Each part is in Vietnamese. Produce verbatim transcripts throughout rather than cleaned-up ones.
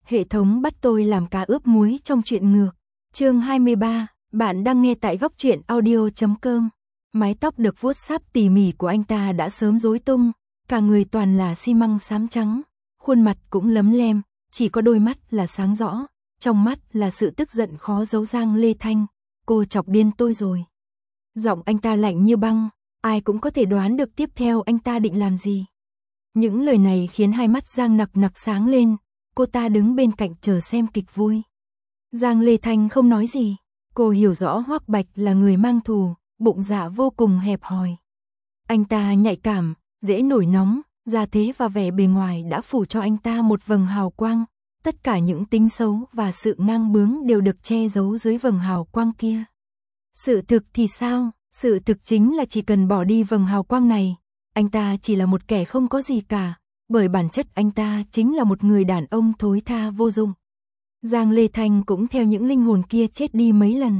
Hệ thống bắt tôi làm cá ướp muối trong truyện ngược. Chương hai mươi ba, bạn đang nghe tại góc truyện audio chấm com. Mái tóc được vuốt sáp tỉ mỉ của anh ta đã sớm rối tung, cả người toàn là xi măng xám trắng, khuôn mặt cũng lấm lem, chỉ có đôi mắt là sáng rõ, trong mắt là sự tức giận khó giấu. Giang Lê Thanh, cô chọc điên tôi rồi. Giọng anh ta lạnh như băng, ai cũng có thể đoán được tiếp theo anh ta định làm gì. Những lời này khiến hai mắt Giang Nặc Nặc sáng lên, cô ta đứng bên cạnh chờ xem kịch vui. Giang Lê Thanh không nói gì, cô hiểu rõ Hoắc Bạch là người mang thù, bụng dạ vô cùng hẹp hòi. Anh ta nhạy cảm, dễ nổi nóng, gia thế và vẻ bề ngoài đã phủ cho anh ta một vầng hào quang, tất cả những tính xấu và sự ngang bướng đều được che giấu dưới vầng hào quang kia. Sự thực thì sao? Sự thực chính là chỉ cần bỏ đi vầng hào quang này, anh ta chỉ là một kẻ không có gì cả, bởi bản chất anh ta chính là một người đàn ông thối tha vô dụng. Giang Lê Thanh cũng theo những linh hồn kia chết đi mấy lần.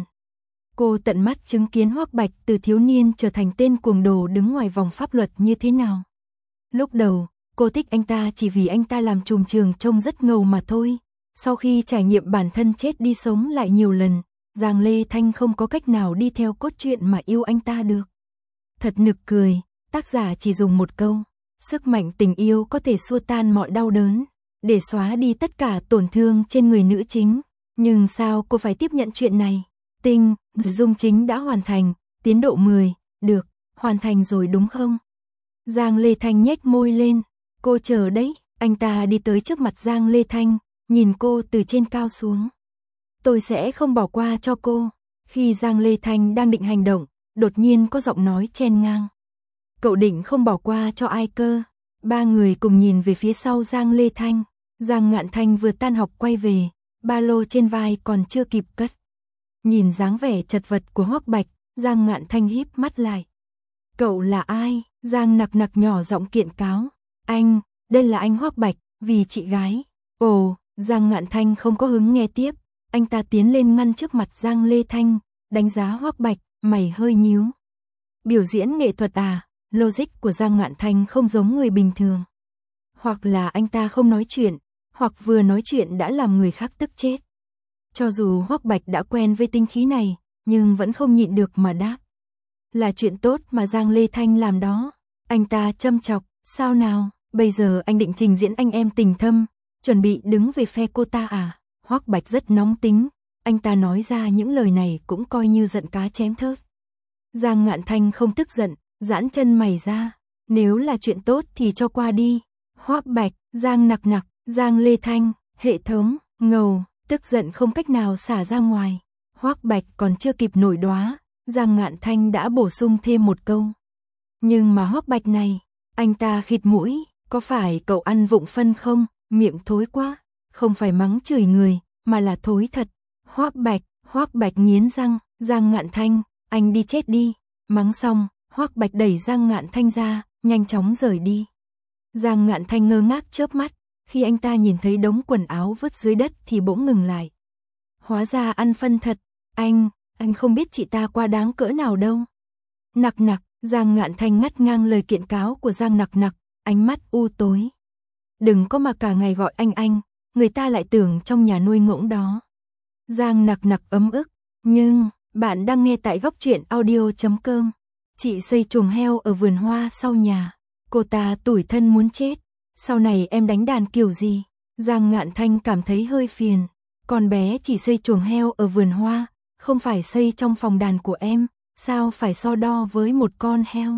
Cô tận mắt chứng kiến Hoắc Bạch từ thiếu niên trở thành tên cuồng đồ đứng ngoài vòng pháp luật như thế nào. Lúc đầu, cô thích anh ta chỉ vì anh ta làm trùm trường trông rất ngầu mà thôi. Sau khi trải nghiệm bản thân chết đi sống lại nhiều lần, Giang Lê Thanh không có cách nào đi theo cốt truyện mà yêu anh ta được. Thật nực cười, tác giả chỉ dùng một câu, sức mạnh tình yêu có thể xua tan mọi đau đớn, để xóa đi tất cả tổn thương trên người nữ chính. Nhưng sao cô phải tiếp nhận chuyện này? Tinh, Dung chính đã hoàn thành, tiến độ mười, được, hoàn thành rồi đúng không? Giang Lê Thanh nhếch môi lên, cô chờ đấy. Anh ta đi tới trước mặt Giang Lê Thanh, nhìn cô từ trên cao xuống. Tôi sẽ không bỏ qua cho cô. Khi Giang Lê Thanh đang định hành động, đột nhiên có giọng nói chen ngang. Cậu định không bỏ qua cho ai cơ? Ba người cùng nhìn về phía sau Giang Lê Thanh. Giang Ngạn Thanh vừa tan học quay về, ba lô trên vai còn chưa kịp cất. Nhìn dáng vẻ chật vật của Hoắc Bạch, Giang Ngạn Thanh híp mắt lại. Cậu là ai? Giang Nặc Nặc nhỏ giọng kiện cáo. Anh, đây là anh Hoắc Bạch, vì chị gái. Ồ, Giang Ngạn Thanh không có hứng nghe tiếp. Anh ta tiến lên ngăn trước mặt Giang Lê Thanh, đánh giá Hoắc Bạch, mày hơi nhíu. Biểu diễn nghệ thuật à? Logic của Giang Ngạn Thanh không giống người bình thường. Hoặc là anh ta không nói chuyện, hoặc vừa nói chuyện đã làm người khác tức chết. Cho dù Hoắc Bạch đã quen với tinh khí này, nhưng vẫn không nhịn được mà đáp. Là chuyện tốt mà Giang Lê Thanh làm đó. Anh ta châm chọc, sao nào, bây giờ anh định trình diễn anh em tình thâm, chuẩn bị đứng về phe cô ta à? Hoắc Bạch rất nóng tính, anh ta nói ra những lời này cũng coi như giận cá chém thớt. Giang Ngạn Thanh không tức giận, giãn chân mày ra, nếu là chuyện tốt thì cho qua đi. Hoắc Bạch, Giang Nặc Nặc, Giang Lê Thanh, hệ thống, ngầu, tức giận không cách nào xả ra ngoài. Hoắc Bạch còn chưa kịp nổi đoá, Giang Ngạn Thanh đã bổ sung thêm một câu. Nhưng mà Hoắc Bạch này, anh ta khịt mũi, có phải cậu ăn vụng phân không, miệng thối quá, không phải mắng chửi người, mà là thối thật. Hoắc Bạch, Hoắc Bạch nghiến răng, Giang Ngạn Thanh, anh đi chết đi. Mắng xong, Hoắc Bạch đẩy Giang Ngạn Thanh ra, nhanh chóng rời đi. Giang Ngạn Thanh ngơ ngác chớp mắt, khi anh ta nhìn thấy đống quần áo vứt dưới đất thì bỗng ngừng lại. Hóa ra ăn phân thật, anh, anh không biết chị ta quá đáng cỡ nào đâu. Nặc Nặc, Giang Ngạn Thanh ngắt ngang lời kiện cáo của Giang Nặc Nặc, ánh mắt u tối. Đừng có mà cả ngày gọi anh anh, người ta lại tưởng trong nhà nuôi ngỗng đó. Giang Nặc Nặc ấm ức, nhưng, bạn đang nghe tại góc truyện audio chấm com. Chị xây chuồng heo ở vườn hoa sau nhà, cô ta tủi thân muốn chết. Sau này em đánh đàn kiểu gì? Giang Ngạn Thanh cảm thấy hơi phiền. Con bé chỉ xây chuồng heo ở vườn hoa, không phải xây trong phòng đàn của em, sao phải so đo với một con heo?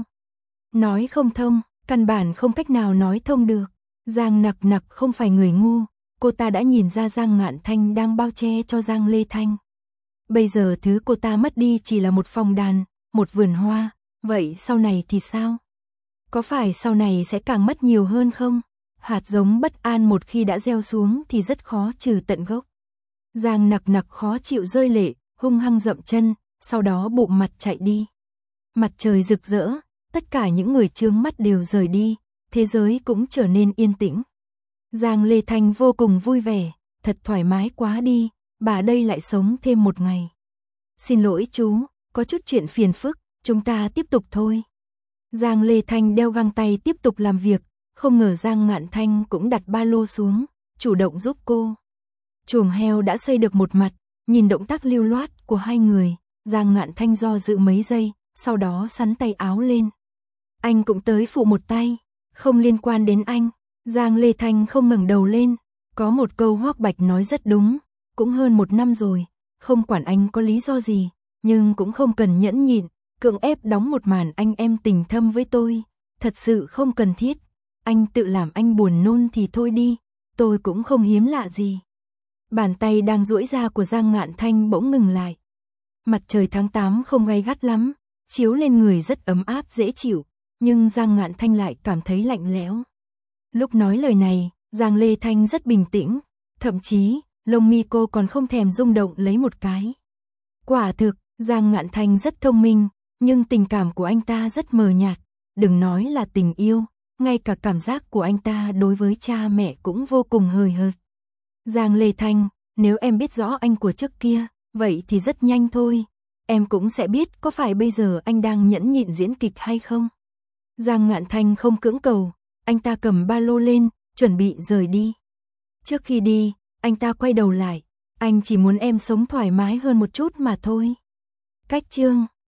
Nói không thông, căn bản không cách nào nói thông được. Giang Nặc Nặc không phải người ngu, cô ta đã nhìn ra Giang Ngạn Thanh đang bao che cho Giang Lê Thanh. Bây giờ thứ cô ta mất đi chỉ là một phòng đàn, một vườn hoa, vậy sau này thì sao? Có phải sau này sẽ càng mất nhiều hơn không? Hạt giống bất an một khi đã gieo xuống thì rất khó trừ tận gốc. Giang Nặc Nặc khó chịu rơi lệ, hung hăng dậm chân, sau đó bụm mặt chạy đi. Mặt trời rực rỡ, tất cả những người chướng mắt đều rời đi, thế giới cũng trở nên yên tĩnh. Giang Lê Thanh vô cùng vui vẻ, thật thoải mái quá đi, bà đây lại sống thêm một ngày. Xin lỗi chú, có chút chuyện phiền phức, chúng ta tiếp tục thôi. Giang Lê Thanh đeo găng tay tiếp tục làm việc, không ngờ Giang Ngạn Thanh cũng đặt ba lô xuống, chủ động giúp cô. Chuồng heo đã xây được một mặt, nhìn động tác lưu loát của hai người, Giang Ngạn Thanh do dự mấy giây, sau đó xắn tay áo lên. Anh cũng tới phụ một tay, không liên quan đến anh. Giang Lê Thanh không ngẩng đầu lên, có một câu Hoắc Bạch nói rất đúng, cũng hơn một năm rồi, không quản anh có lý do gì, nhưng cũng không cần nhẫn nhịn, cưỡng ép đóng một màn anh em tình thâm với tôi, thật sự không cần thiết. Anh tự làm anh buồn nôn thì thôi đi, tôi cũng không hiếm lạ gì. Bàn tay đang duỗi ra của Giang Ngạn Thanh bỗng ngừng lại. Mặt trời tháng tám không gay gắt lắm, chiếu lên người rất ấm áp dễ chịu, nhưng Giang Ngạn Thanh lại cảm thấy lạnh lẽo. Lúc nói lời này, Giang Lê Thanh rất bình tĩnh, thậm chí, lông mi cô còn không thèm rung động lấy một cái. Quả thực, Giang Ngạn Thanh rất thông minh, nhưng tình cảm của anh ta rất mờ nhạt, đừng nói là tình yêu, ngay cả cảm giác của anh ta đối với cha mẹ cũng vô cùng hời hợt. Giang Lê Thanh, nếu em biết rõ anh của trước kia, vậy thì rất nhanh thôi, em cũng sẽ biết có phải bây giờ anh đang nhẫn nhịn diễn kịch hay không. Giang Ngạn Thanh không cưỡng cầu, anh ta cầm ba lô lên, chuẩn bị rời đi. Trước khi đi, anh ta quay đầu lại, anh chỉ muốn em sống thoải mái hơn một chút mà thôi. Cách chương